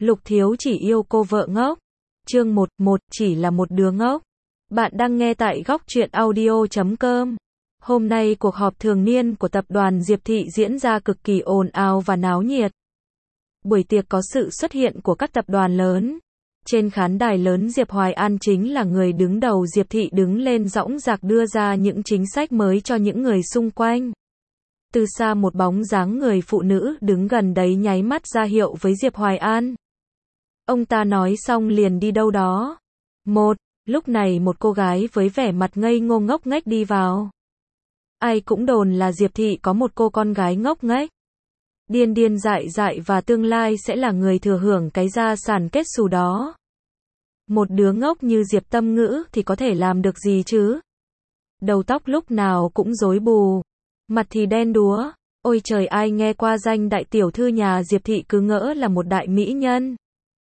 Lục Thiếu chỉ yêu cô vợ ngốc. Chương 1, chỉ là một đứa ngốc. Bạn đang nghe tại góc truyện audio.com. Hôm nay cuộc họp thường niên của tập đoàn Diệp Thị diễn ra cực kỳ ồn ào và náo nhiệt. Buổi tiệc có sự xuất hiện của các tập đoàn lớn. Trên khán đài lớn Diệp Hoài An chính là người đứng đầu Diệp Thị đứng lên dõng dạc đưa ra những chính sách mới cho những người xung quanh. Từ xa một bóng dáng người phụ nữ đứng gần đấy nháy mắt ra hiệu với Diệp Hoài An. Ông ta nói xong liền đi đâu đó. Lúc này một cô gái với vẻ mặt ngây ngô ngốc nghếch đi vào. Ai cũng đồn là Diệp Thị có một cô con gái ngốc nghếch, điên điên dại dại và tương lai sẽ là người thừa hưởng cái gia sản kết xù đó. Một đứa ngốc như Diệp Tâm Ngữ thì có thể làm được gì chứ? Đầu tóc lúc nào cũng rối bù, mặt thì đen đúa. Ôi trời, ai nghe qua danh đại tiểu thư nhà Diệp Thị cứ ngỡ là một đại mỹ nhân.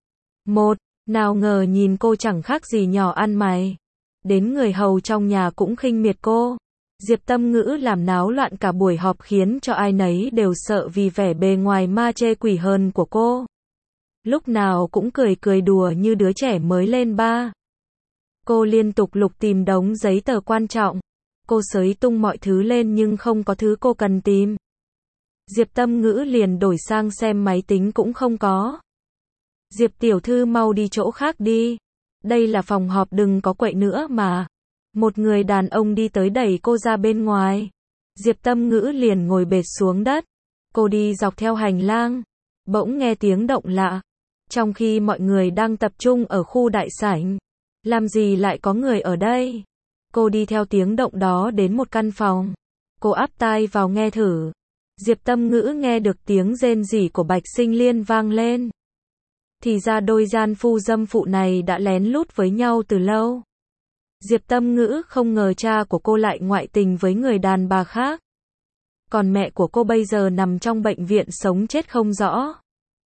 Nào ngờ nhìn cô chẳng khác gì nhỏ ăn mày. Đến người hầu trong nhà cũng khinh miệt cô. Diệp Tâm Ngữ làm náo loạn cả buổi họp khiến cho ai nấy đều sợ vì vẻ bề ngoài ma chê quỷ hơn của cô. Lúc nào cũng cười đùa như đứa trẻ mới lên ba. Cô liên tục lục tìm đống giấy tờ quan trọng. Cô xới tung mọi thứ lên nhưng không có thứ cô cần tìm. Diệp Tâm Ngữ liền đổi sang xem máy tính cũng không có. Diệp tiểu thư mau đi chỗ khác đi. Đây là phòng họp, đừng có quậy nữa mà. Một người đàn ông đi tới đẩy cô ra bên ngoài. Diệp Tâm Ngữ liền ngồi bệt xuống đất. Cô đi dọc theo hành lang. Bỗng nghe tiếng động lạ. Trong khi mọi người đang tập trung ở khu đại sảnh. Làm gì lại có người ở đây? Cô đi theo tiếng động đó đến một căn phòng. Cô áp tai vào nghe thử. Diệp Tâm Ngữ nghe được tiếng rên rỉ của Bạch Sinh Liên vang lên. Thì ra đôi gian phu dâm phụ này đã lén lút với nhau từ lâu. Diệp Tâm Ngữ không ngờ cha của cô lại ngoại tình với người đàn bà khác. Còn mẹ của cô bây giờ nằm trong bệnh viện sống chết không rõ.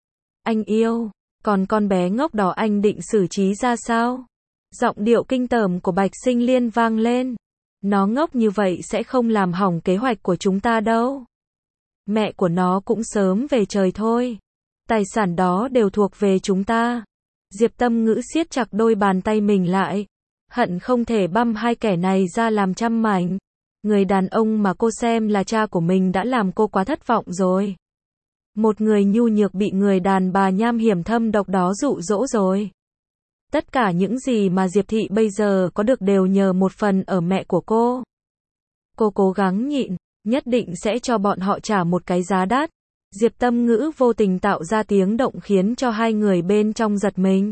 Anh yêu, còn con bé ngốc đó anh định xử trí ra sao? Giọng điệu kinh tởm của Bạch Sinh Liên vang lên. Nó ngốc như vậy sẽ không làm hỏng kế hoạch của chúng ta đâu. Mẹ của nó cũng sớm về trời thôi. Tài sản đó đều thuộc về chúng ta. Diệp Tâm Ngữ siết chặt đôi bàn tay mình lại. Hận không thể băm hai kẻ này ra làm trăm mảnh. Người đàn ông mà cô xem là cha của mình đã làm cô quá thất vọng rồi. Một người nhu nhược bị người đàn bà nham hiểm thâm độc đó dụ dỗ rồi. Tất cả những gì mà Diệp Thị bây giờ có được đều nhờ một phần ở mẹ của cô. Cô cố gắng nhịn, nhất định sẽ cho bọn họ trả một cái giá đắt. Diệp Tâm Ngữ vô tình tạo ra tiếng động khiến cho hai người bên trong giật mình.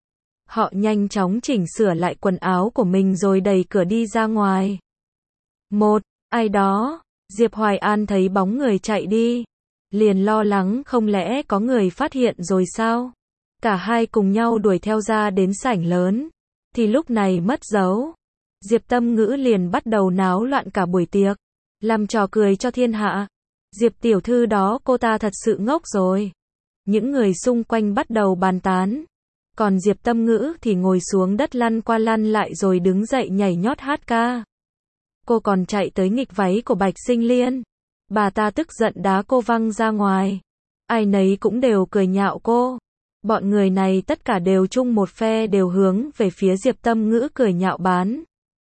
Họ nhanh chóng chỉnh sửa lại quần áo của mình rồi đẩy cửa đi ra ngoài. Ai đó? Diệp Hoài An thấy bóng người chạy đi. Liền lo lắng không lẽ có người phát hiện rồi sao? Cả hai cùng nhau đuổi theo ra đến sảnh lớn. Thì lúc này mất dấu. Diệp Tâm Ngữ liền bắt đầu náo loạn cả buổi tiệc. Làm trò cười cho thiên hạ. Diệp tiểu thư đó cô ta thật sự ngốc rồi. Những người xung quanh bắt đầu bàn tán. Còn Diệp Tâm Ngữ thì ngồi xuống đất lăn qua lăn lại rồi đứng dậy nhảy nhót hát ca. Cô còn chạy tới nghịch váy của Bạch Sinh Liên. Bà ta tức giận đá cô văng ra ngoài. Ai nấy cũng đều cười nhạo cô. Bọn người này tất cả đều chung một phe, đều hướng về phía Diệp Tâm Ngữ cười nhạo bán.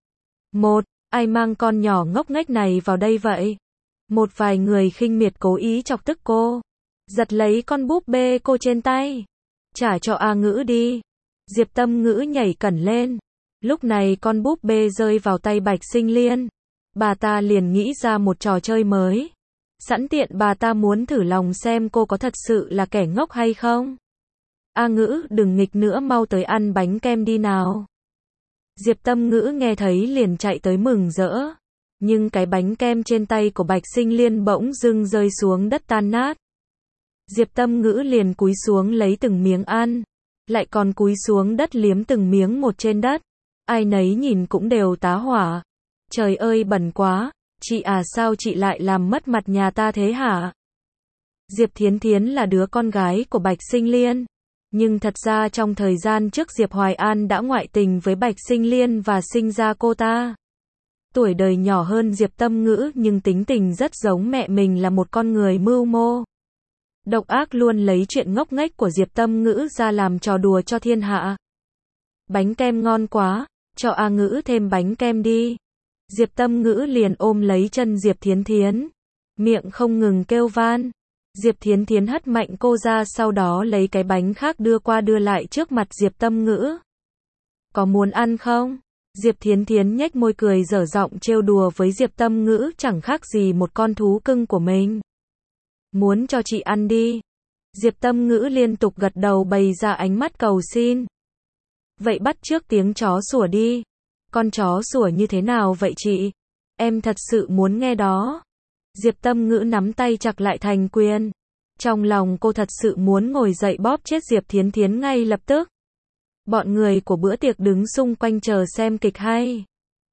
Ai mang con nhỏ ngốc nghếch này vào đây vậy? Một vài người khinh miệt cố ý chọc tức cô. Giật lấy con búp bê cô trên tay. Trả cho A Ngữ đi. Diệp Tâm Ngữ nhảy cẩn lên. Lúc này con búp bê rơi vào tay Bạch Sinh Liên. Bà ta liền nghĩ ra một trò chơi mới. Sẵn tiện bà ta muốn thử lòng xem cô có thật sự là kẻ ngốc hay không. A Ngữ, đừng nghịch nữa, mau tới ăn bánh kem đi nào. Diệp Tâm Ngữ nghe thấy liền chạy tới mừng rỡ. Nhưng cái bánh kem trên tay của Bạch Sinh Liên bỗng dưng rơi xuống đất tan nát. Diệp Tâm Ngữ liền cúi xuống lấy từng miếng ăn. Lại còn cúi xuống đất liếm từng miếng một trên đất. Ai nấy nhìn cũng đều tá hỏa. Trời ơi bẩn quá. Chị à, sao chị lại làm mất mặt nhà ta thế hả? Diệp Thiến Thiến là đứa con gái của Bạch Sinh Liên. Nhưng thật ra trong thời gian trước Diệp Hoài An đã ngoại tình với Bạch Sinh Liên và sinh ra cô ta. Tuổi đời nhỏ hơn Diệp Tâm Ngữ nhưng tính tình rất giống mẹ mình, là một con người mưu mô. Độc ác luôn lấy chuyện ngốc nghếch của Diệp Tâm Ngữ ra làm trò đùa cho thiên hạ. Bánh kem ngon quá, cho A Ngữ thêm bánh kem đi. Diệp Tâm Ngữ liền ôm lấy chân Diệp Thiến Thiến, miệng không ngừng kêu van. Diệp Thiến Thiến hất mạnh cô ra, sau đó lấy cái bánh khác đưa qua đưa lại trước mặt Diệp Tâm Ngữ. Có muốn ăn không? Diệp Thiến Thiến nhếch môi cười dở giọng trêu đùa với Diệp Tâm Ngữ, chẳng khác gì một con thú cưng của mình. Muốn cho chị ăn đi. Diệp Tâm Ngữ liên tục gật đầu bày ra ánh mắt cầu xin. Vậy bắt chước tiếng chó sủa đi. Con chó sủa như thế nào vậy chị? Em thật sự muốn nghe đó. Diệp Tâm Ngữ nắm tay chặt lại thành quyền. Trong lòng cô thật sự muốn ngồi dậy bóp chết Diệp Thiến Thiến ngay lập tức. Bọn người của bữa tiệc đứng xung quanh chờ xem kịch hay.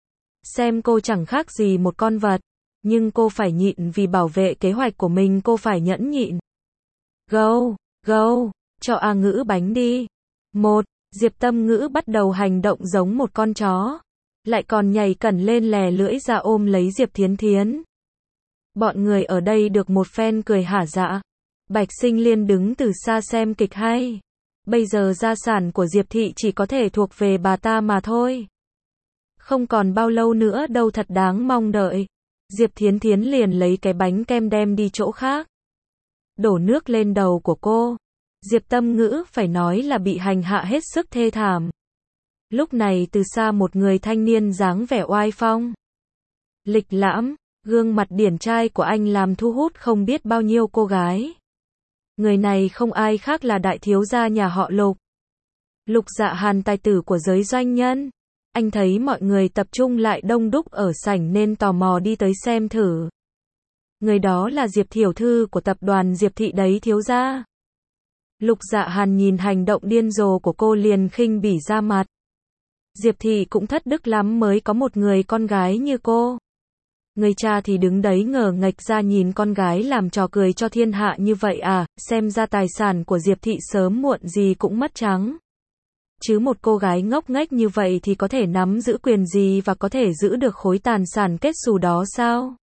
Xem cô chẳng khác gì một con vật. Nhưng cô phải nhịn vì bảo vệ kế hoạch của mình, cô phải nhẫn nhịn. Go, go, cho A Ngữ bánh đi. Diệp Tâm Ngữ bắt đầu hành động giống một con chó. Lại còn nhảy cẩn lên lè lưỡi ra ôm lấy Diệp Thiến Thiến. Bọn người ở đây được một phen cười hả dạ. Bạch Sinh Liên đứng từ xa xem kịch hay. Bây giờ gia sản của Diệp Thị chỉ có thể thuộc về bà ta mà thôi. Không còn bao lâu nữa đâu, thật đáng mong đợi. Diệp Thiến Thiến liền lấy cái bánh kem đem đi chỗ khác. Đổ nước lên đầu của cô. Diệp Tâm Ngữ phải nói là bị hành hạ hết sức thê thảm. Lúc này từ xa một người thanh niên dáng vẻ oai phong, lịch lãm, gương mặt điển trai của anh làm thu hút không biết bao nhiêu cô gái. Người này không ai khác là đại thiếu gia nhà họ Lục. Lục Dạ Hàn, tài tử của giới doanh nhân. Anh thấy mọi người tập trung lại đông đúc ở sảnh nên tò mò đi tới xem thử. Người đó là Diệp tiểu thư của tập đoàn Diệp Thị đấy thiếu gia. Lục Dạ Hàn nhìn hành động điên rồ của cô liền khinh bỉ ra mặt. Diệp Thị cũng thất đức lắm mới có một người con gái như cô. Người cha thì đứng đấy ngờ nghệch ra nhìn con gái làm trò cười cho thiên hạ như vậy à, xem ra tài sản của Diệp Thị sớm muộn gì cũng mất trắng. Chứ một cô gái ngốc nghếch như vậy thì có thể nắm giữ quyền gì và có thể giữ được khối tài sản kết xù đó sao?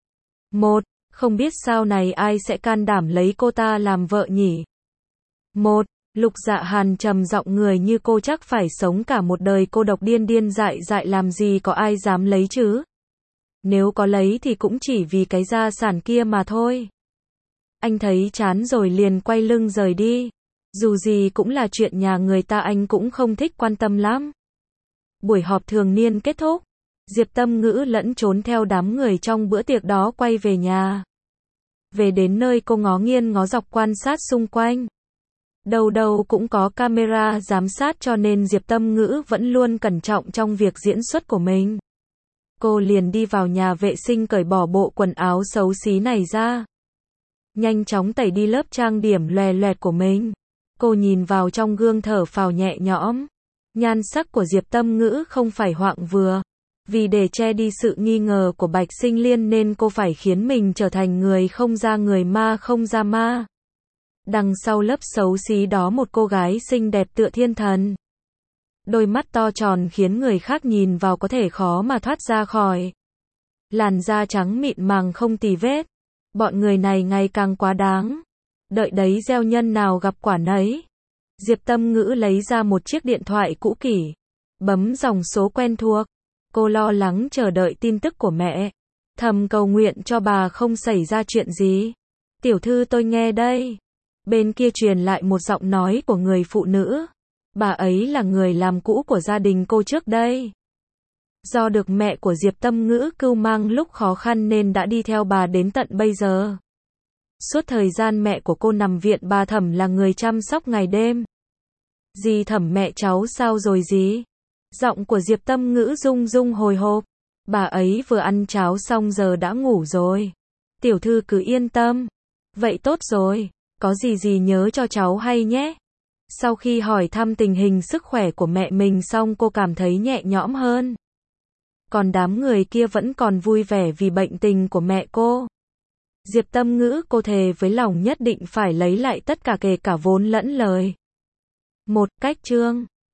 Không biết sau này ai sẽ can đảm lấy cô ta làm vợ nhỉ? Lục Dạ Hàn trầm giọng, người như cô chắc phải sống cả một đời cô độc điên điên dại dại, làm gì có ai dám lấy chứ? Nếu có lấy thì cũng chỉ vì cái gia sản kia mà thôi. Anh thấy chán rồi liền quay lưng rời đi. Dù gì cũng là chuyện nhà người ta, anh cũng không thích quan tâm lắm. Buổi họp thường niên kết thúc. Diệp Tâm Ngữ lẫn trốn theo đám người trong bữa tiệc đó quay về nhà. Về đến nơi cô ngó nghiêng ngó dọc quan sát xung quanh. Đâu đâu cũng có camera giám sát cho nên Diệp Tâm Ngữ vẫn luôn cẩn trọng trong việc diễn xuất của mình. Cô liền đi vào nhà vệ sinh cởi bỏ bộ quần áo xấu xí này ra. Nhanh chóng tẩy đi lớp trang điểm loè loẹt của mình. Cô nhìn vào trong gương thở phào nhẹ nhõm. Nhan sắc của Diệp Tâm Ngữ không phải hoạng vừa. Vì để che đi sự nghi ngờ của Bạch Sinh Liên nên cô phải khiến mình trở thành người không ra người, ma không ra ma. Đằng sau lớp xấu xí đó một cô gái xinh đẹp tựa thiên thần. Đôi mắt to tròn khiến người khác nhìn vào có thể khó mà thoát ra khỏi. Làn da trắng mịn màng không tì vết. Bọn người này ngày càng quá đáng. Đợi đấy, gieo nhân nào gặp quả nấy. Diệp Tâm Ngữ lấy ra một chiếc điện thoại cũ kỹ. Bấm dòng số quen thuộc. Cô lo lắng chờ đợi tin tức của mẹ. Thầm cầu nguyện cho bà không xảy ra chuyện gì. Tiểu thư, tôi nghe đây. Bên kia truyền lại một giọng nói của người phụ nữ. Bà ấy là người làm cũ của gia đình cô trước đây. Do được mẹ của Diệp Tâm Ngữ cưu mang lúc khó khăn nên đã đi theo bà đến tận bây giờ. Suốt thời gian mẹ của cô nằm viện, bà Thẩm là người chăm sóc ngày đêm. Dì Thẩm, mẹ cháu sao rồi dì? Giọng của Diệp Tâm Ngữ rung rung hồi hộp. Bà ấy vừa ăn cháo xong giờ đã ngủ rồi. Tiểu thư cứ yên tâm. Vậy tốt rồi. Có gì dì nhớ cho cháu hay nhé. Sau khi hỏi thăm tình hình sức khỏe của mẹ mình xong, cô cảm thấy nhẹ nhõm hơn. Còn đám người kia vẫn còn vui vẻ vì bệnh tình của mẹ cô. Diệp Tâm Ngữ, cô thề với lòng nhất định phải lấy lại tất cả, kể cả vốn lẫn lời. Cách chương